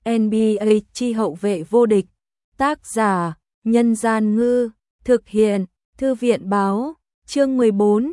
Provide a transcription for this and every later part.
NBA chi hậu vệ vô địch. Tác giả: Nhân Gian Ngư. Thực hiện: Thư viện Báo. Chương 14.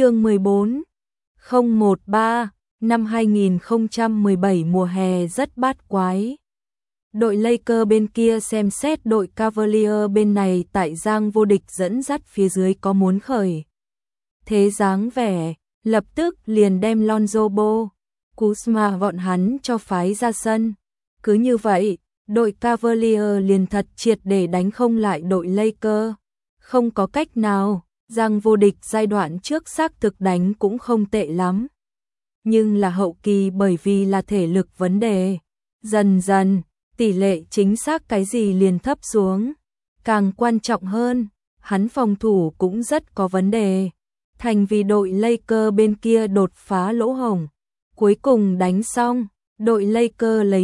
013 năm 2017 mùa hè rất bát quái. Đội Lakers bên kia xem xét đội Cavaliers bên này tại giang vô địch dẫn dắt phía dưới có muốn khởi thế dáng vẻ, lập tức liền đem Lonzo Ball, Kuzma bọn hắn cho phái ra sân. Cứ như vậy, đội Cavaliers liền thật triệt để đánh không lại đội Lakers. Không có cách nào, giang vô địch giai đoạn trước xác thực đánh cũng không tệ lắm. Nhưng là hậu kỳ bởi vì là thể lực vấn đề, dần dần, tỷ lệ chính xác cái gì liền thấp xuống. Càng quan trọng hơn, hắn phòng thủ cũng rất có vấn đề. Thành vì đội Lakers bên kia đột phá lỗ hổng. Cuối cùng đánh xong, đội Lakers lấy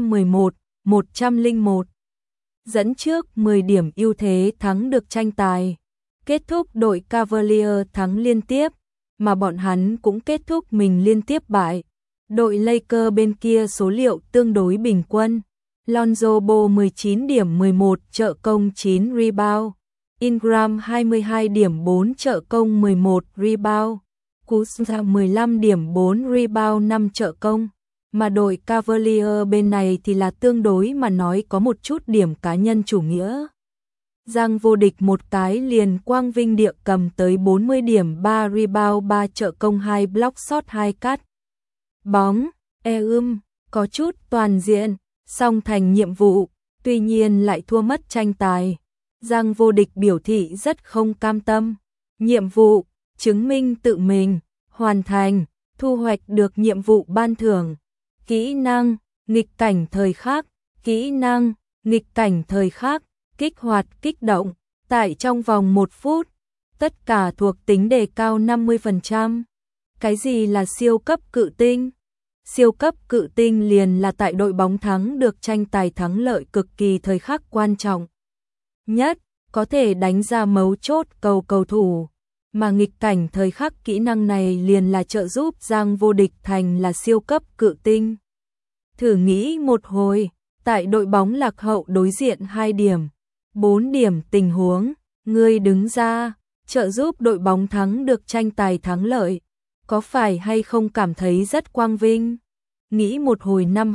111. Dẫn trước 10 điểm ưu thế thắng được tranh tài. Kết thúc đội Cavaliers thắng liên tiếp, mà bọn hắn cũng kết thúc mình liên tiếp bại. Đội Lakers bên kia số liệu tương đối bình quân. Lonzo Ball 19 điểm 11 trợ công 9 rebound. Ingram 22 điểm 4 trợ công 11 rebound. Kuzma 15 điểm 4 rebound 5 trợ công. Mà đội Cavaliers bên này thì là tương đối mà nói có một chút điểm cá nhân chủ nghĩa. Giang vô địch một cái liền quang vinh địa cầm tới 40 điểm 3 rebound 3 trợ công 2 block shot 2 cắt bóng, có chút toàn diện, song thành nhiệm vụ, tuy nhiên lại thua mất tranh tài. Giang vô địch biểu thị rất không cam tâm. Nhiệm vụ, chứng minh tự mình, hoàn thành, thu hoạch được nhiệm vụ ban thưởng. Kỹ năng, nghịch cảnh thời khắc, kỹ năng, nghịch cảnh thời khắc, kích hoạt kích động, tại trong vòng 1 phút, tất cả thuộc tính đề cao 50%. Cái gì là siêu cấp cự tinh? Siêu cấp cự tinh liền là tại đội bóng thắng được tranh tài thắng lợi cực kỳ thời khắc quan trọng nhất, có thể đánh ra mấu chốt cầu thủ. Mà nghịch cảnh thời khắc kỹ năng này liền là trợ giúp giang vô địch thành là siêu cấp cự tinh. Thử nghĩ một hồi, tại đội bóng lạc hậu đối diện 2 điểm, 4 điểm tình huống, ngươi đứng ra, trợ giúp đội bóng thắng được tranh tài thắng lợi, có phải hay không cảm thấy rất quang vinh? Nghĩ một hồi năm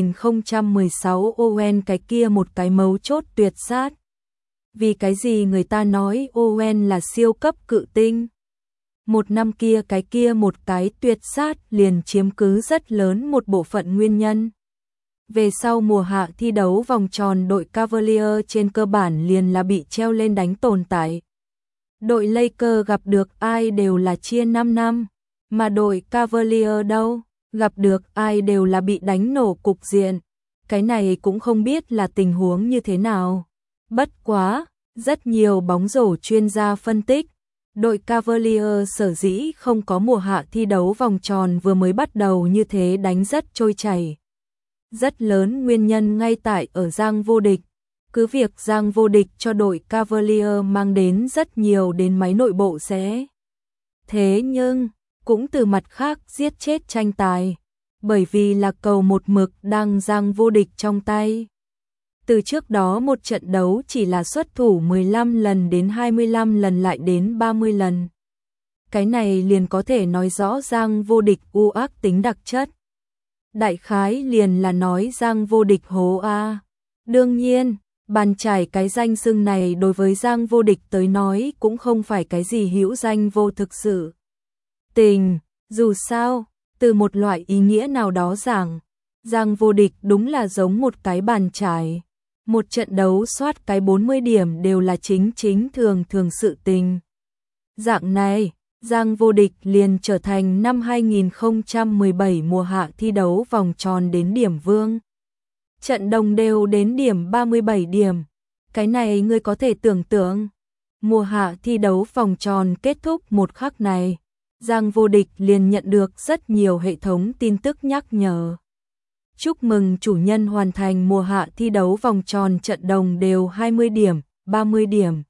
2016 Owen cái kia một cái mấu chốt tuyệt sát. Vì cái gì người ta nói Owen là siêu cấp cự tinh? Một năm kia cái kia một cái tuyệt sát liền chiếm cứ rất lớn một bộ phận nguyên nhân. Về sau mùa hạ thi đấu vòng tròn đội Cavaliers trên cơ bản liền là bị treo lên đánh tồn tại. Đội Lakers gặp được ai đều là chia 5 năm, mà đội Cavaliers đâu, gặp được ai đều là bị đánh nổ cục diện. Cái này cũng không biết là tình huống như thế nào. Bất quá, rất nhiều bóng rổ chuyên gia phân tích, đội Cavaliers sở dĩ không có mùa hạ thi đấu vòng tròn vừa mới bắt đầu như thế đánh rất trôi chảy. Rất lớn nguyên nhân ngay tại ở giang vô địch. Cứ việc giang vô địch cho đội Cavaliers mang đến rất nhiều đến máy nội bộ sẽ. Thế nhưng, cũng từ mặt khác giết chết tranh tài. Bởi vì là cầu một mực đang giang vô địch trong tay. Từ trước đó một trận đấu chỉ là xuất thủ 15 lần đến 25 lần lại đến 30 lần. Cái này liền có thể nói rõ giang vô địch u ác tính đặc chất. Đại khái liền là nói giang vô địch hố A. Đương nhiên, bàn trải cái danh xưng này đối với giang vô địch tới nói cũng không phải cái gì hữu danh vô thực sự. Dù sao, từ một loại ý nghĩa nào đó rằng, giang vô địch đúng là giống một cái bàn trải. Một trận đấu soát cái 40 điểm đều là chính thường sự tình. Dạng này, giang vô địch liền trở thành năm 2017 mùa hạ thi đấu vòng tròn đến điểm vương. Trận đồng đều đến điểm 37 điểm. Cái này ngươi có thể tưởng tượng. Mùa hạ thi đấu vòng tròn kết thúc một khắc này, giang vô địch liền nhận được rất nhiều hệ thống tin tức nhắc nhở. Chúc mừng chủ nhân hoàn thành mùa hạ thi đấu vòng tròn trận đồng đều 20 điểm, 30 điểm,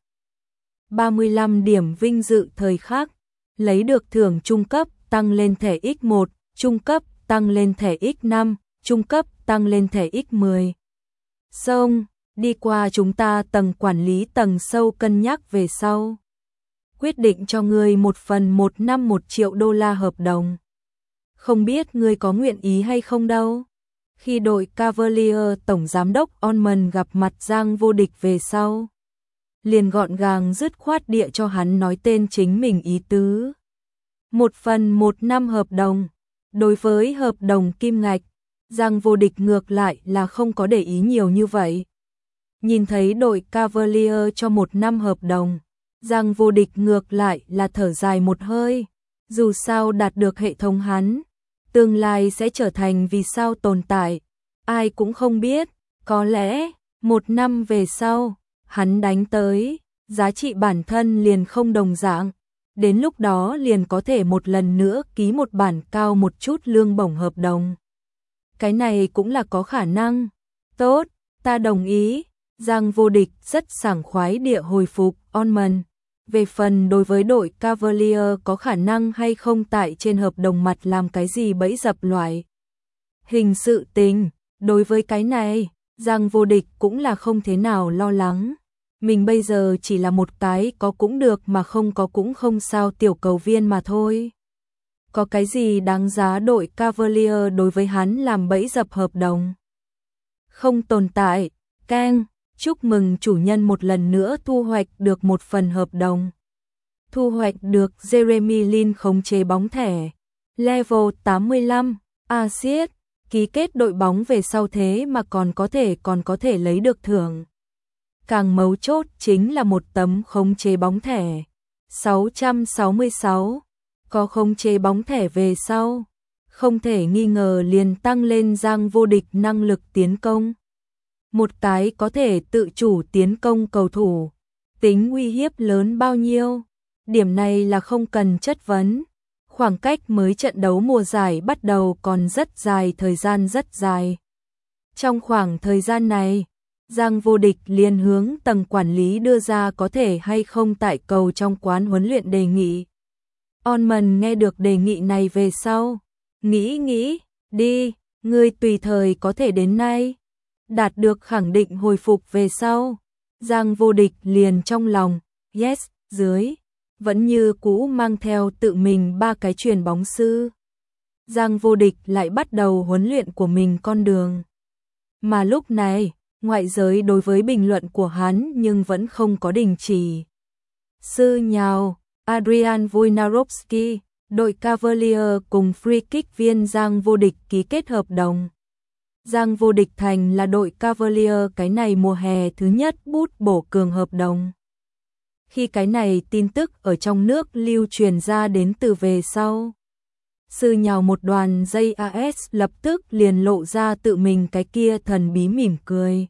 35 điểm vinh dự thời khắc, lấy được thưởng trung cấp tăng lên thẻ X1, trung cấp tăng lên thẻ X5, trung cấp tăng lên thẻ X10. Xong, đi qua chúng ta tầng quản lý tầng sâu cân nhắc về sau. Quyết định cho ngươi 1/1 năm $1 triệu hợp đồng. Không biết ngươi có nguyện ý hay không đâu. Khi đội Cavalier tổng giám đốc Onman gặp mặt Giang Vô Địch về sau, liền gọn gàng dứt khoát địa cho hắn nói tên chính mình ý tứ. 1/1 năm hợp đồng. Đối với hợp đồng kim ngạch, Giang Vô Địch ngược lại là không có để ý nhiều như vậy. Nhìn thấy đội Cavalier cho 1 năm hợp đồng, Giang Vô Địch ngược lại là thở dài một hơi. Dù sao đạt được hệ thống hắn, tương lai sẽ trở thành vì sao tồn tại, ai cũng không biết. Có lẽ 1 năm về sau, hắn đánh tới, giá trị bản thân liền không đồng dạng. Đến lúc đó liền có thể một lần nữa ký một bản cao một chút lương bổng hợp đồng. Cái này cũng là có khả năng. Tốt, ta đồng ý. Giang Vô Địch rất sảng khoái địa hồi phục Onman. Về phần đối với đội Cavalier có khả năng hay không tại trên hợp đồng mặt làm cái gì bẫy dập loại hình sự tình, đối với cái này, Giang Vô Địch cũng là không thế nào lo lắng. Mình bây giờ chỉ là một cái có cũng được mà không có cũng không sao tiểu cầu viên mà thôi. Có cái gì đáng giá đội Cavalier đối với hắn làm bẫy dập hợp đồng? Không tồn tại. Keng, chúc mừng chủ nhân một lần nữa thu hoạch được một phần hợp đồng. Thu hoạch được Jeremy Lin khống chế bóng thẻ. Level 85, Asiat, ký kết đội bóng về sau thế mà còn có thể lấy được thưởng. Càng mấu chốt chính là một tấm khống chế bóng thẻ. 666, có khống chế bóng thẻ về sau, không thể nghi ngờ liền tăng lên Giang Vô Địch năng lực tiến công. Một cái có thể tự chủ tiến công cầu thủ, tính uy hiếp lớn bao nhiêu, điểm này là không cần chất vấn. Khoảng cách mới trận đấu mùa giải bắt đầu còn rất dài, thời gian rất dài. Trong khoảng thời gian này, Giang Vô Địch liền hướng tầng quản lý đưa ra có thể hay không tại cầu trong quán huấn luyện đề nghị. Onman nghe được đề nghị này về sau, nghĩ, đi, ngươi tùy thời có thể đến nay. Đạt được khẳng định hồi phục về sau, Giang Vô Địch liền trong lòng, yes, dưới, vẫn như cũ mang theo tự mình 3 cái chuyền bóng sư. Giang Vô Địch lại bắt đầu huấn luyện của mình con đường. Mà lúc này, ngoại giới đối với bình luận của hắn nhưng vẫn không có đình chỉ. Sư nhào, Adrian Wojnarowski, đội Cavalier cùng free kick viên Giang Vô Địch ký kết hợp đồng. Giang Vô Địch thành là đội Cavalier cái này mùa hè thứ nhất bút bổ cường hợp đồng. Khi cái này tin tức ở trong nước lưu truyền ra đến từ về sau, sư nhào một đoàn JAS lập tức liền lộ ra tự mình cái kia thần bí mỉm cười.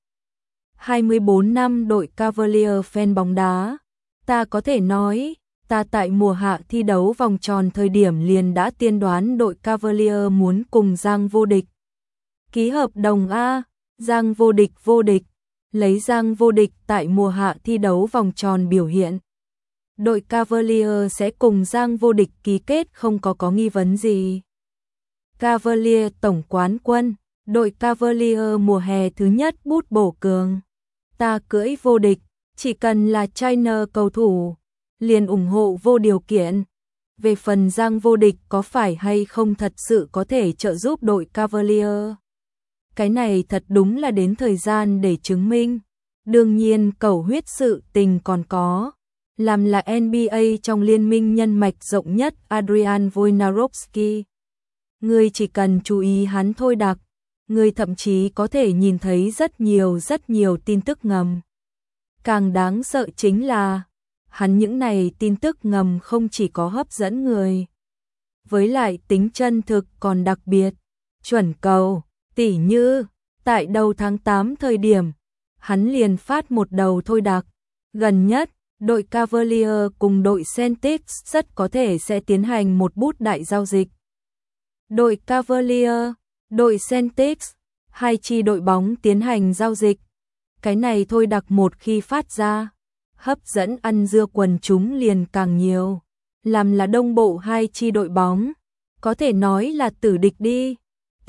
24 năm đội Cavalier fan bóng đá, ta có thể nói, ta tại mùa hạ thi đấu vòng tròn thời điểm liền đã tiên đoán đội Cavalier muốn cùng Giang Vô Địch ký hợp đồng A. Giang Vô Địch, lấy Giang Vô Địch tại mùa hạ thi đấu vòng tròn biểu hiện, đội Cavalier sẽ cùng Giang Vô Địch ký kết không có nghi vấn gì. Cavalier tổng quán quân, đội Cavalier mùa hè thứ nhất bút bổ cường. Ta cưỡi Vô Địch, chỉ cần là China cầu thủ, liền ủng hộ vô điều kiện. Về phần Giang Vô Địch có phải hay không thật sự có thể trợ giúp đội Cavalier, cái này thật đúng là đến thời gian để chứng minh. Đương nhiên cầu huyết sự tình còn có, làm là NBA trong liên minh nhân mạch rộng nhất Adrian Wojnarowski. Ngươi chỉ cần chú ý hắn thôi đặc, ngươi thậm chí có thể nhìn thấy rất nhiều tin tức ngầm. Càng đáng sợ chính là, hắn những này tin tức ngầm không chỉ có hấp dẫn người, với lại tính chân thực còn đặc biệt, chuẩn cầu, tỉ như, tại đầu tháng 8 thời điểm, hắn liền phát một đầu thôi đặc, gần nhất, đội Cavalier cùng đội Celtics rất có thể sẽ tiến hành một bút đại giao dịch. Đội Cavalier, đội Celtics, hai chi đội bóng tiến hành giao dịch. Cái này thôi đặc một khi phát ra, hấp dẫn ăn dưa quần chúng liền càng nhiều, làm là đông bộ hai chi đội bóng, có thể nói là tử địch đi.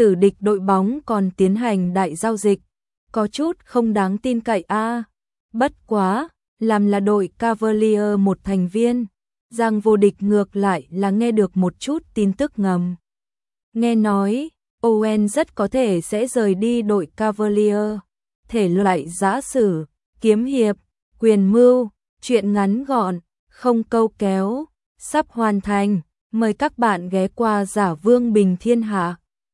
tử địch đội bóng còn tiến hành đại giao dịch, có chút không đáng tin cậy a. Bất quá, làm là đội Cavalier một thành viên, Giang Vô Địch ngược lại là nghe được một chút tin tức ngầm. Nghe nói, Owen rất có thể sẽ rời đi đội Cavalier, thể loại giã sử, kiếm hiệp, quyền mưu, chuyện ngắn gọn, không câu kéo, sắp hoàn thành, mời các bạn ghé qua Giả Vương Bình Thiên Hạ.